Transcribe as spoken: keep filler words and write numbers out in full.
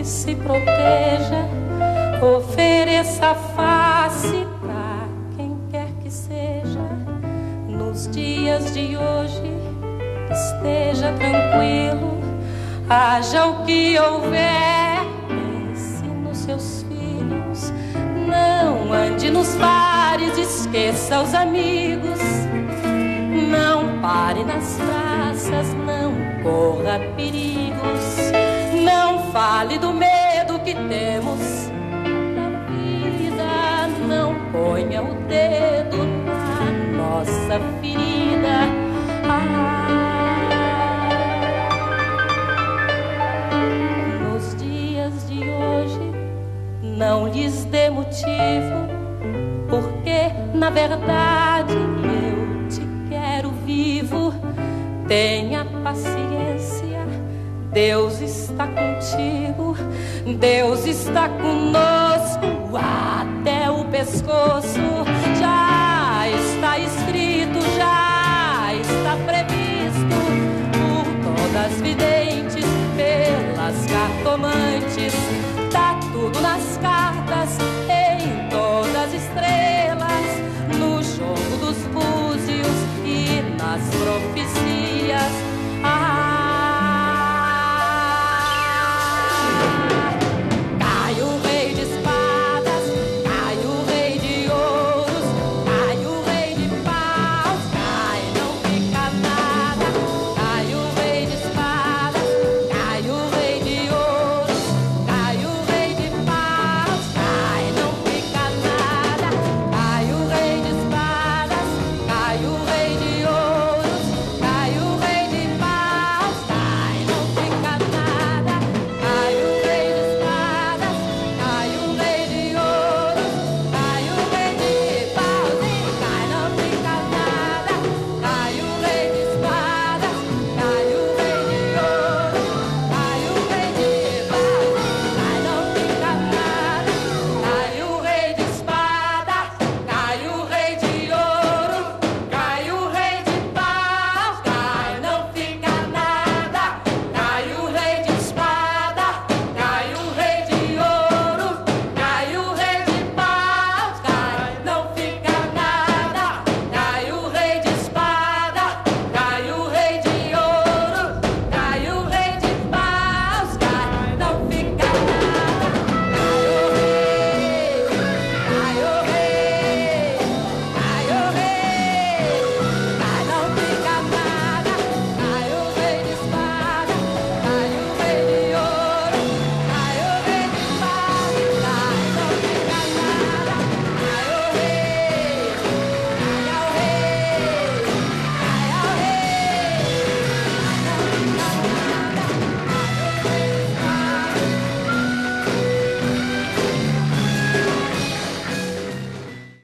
se proteja, ofereça a face pra quem quer que seja. Nos dias de hoje esteja tranquilo, haja o que houver, pense nos seus filhos. Não ande nos bares, esqueça os amigos. Não pare nas praças, não corra perigos. Não fale do medo que temos na vida. Não ponha o dedo na nossa ferida. Ah, nos dias de hoje não lhes dê motivo, porque na verdade eu te quero vivo. Tenha paciência, Deus está contigo, Deus está conosco até o pescoço. Já está escrito, já está previsto por todas as videntes, pelas cartomantes. Tá tudo nas cartas.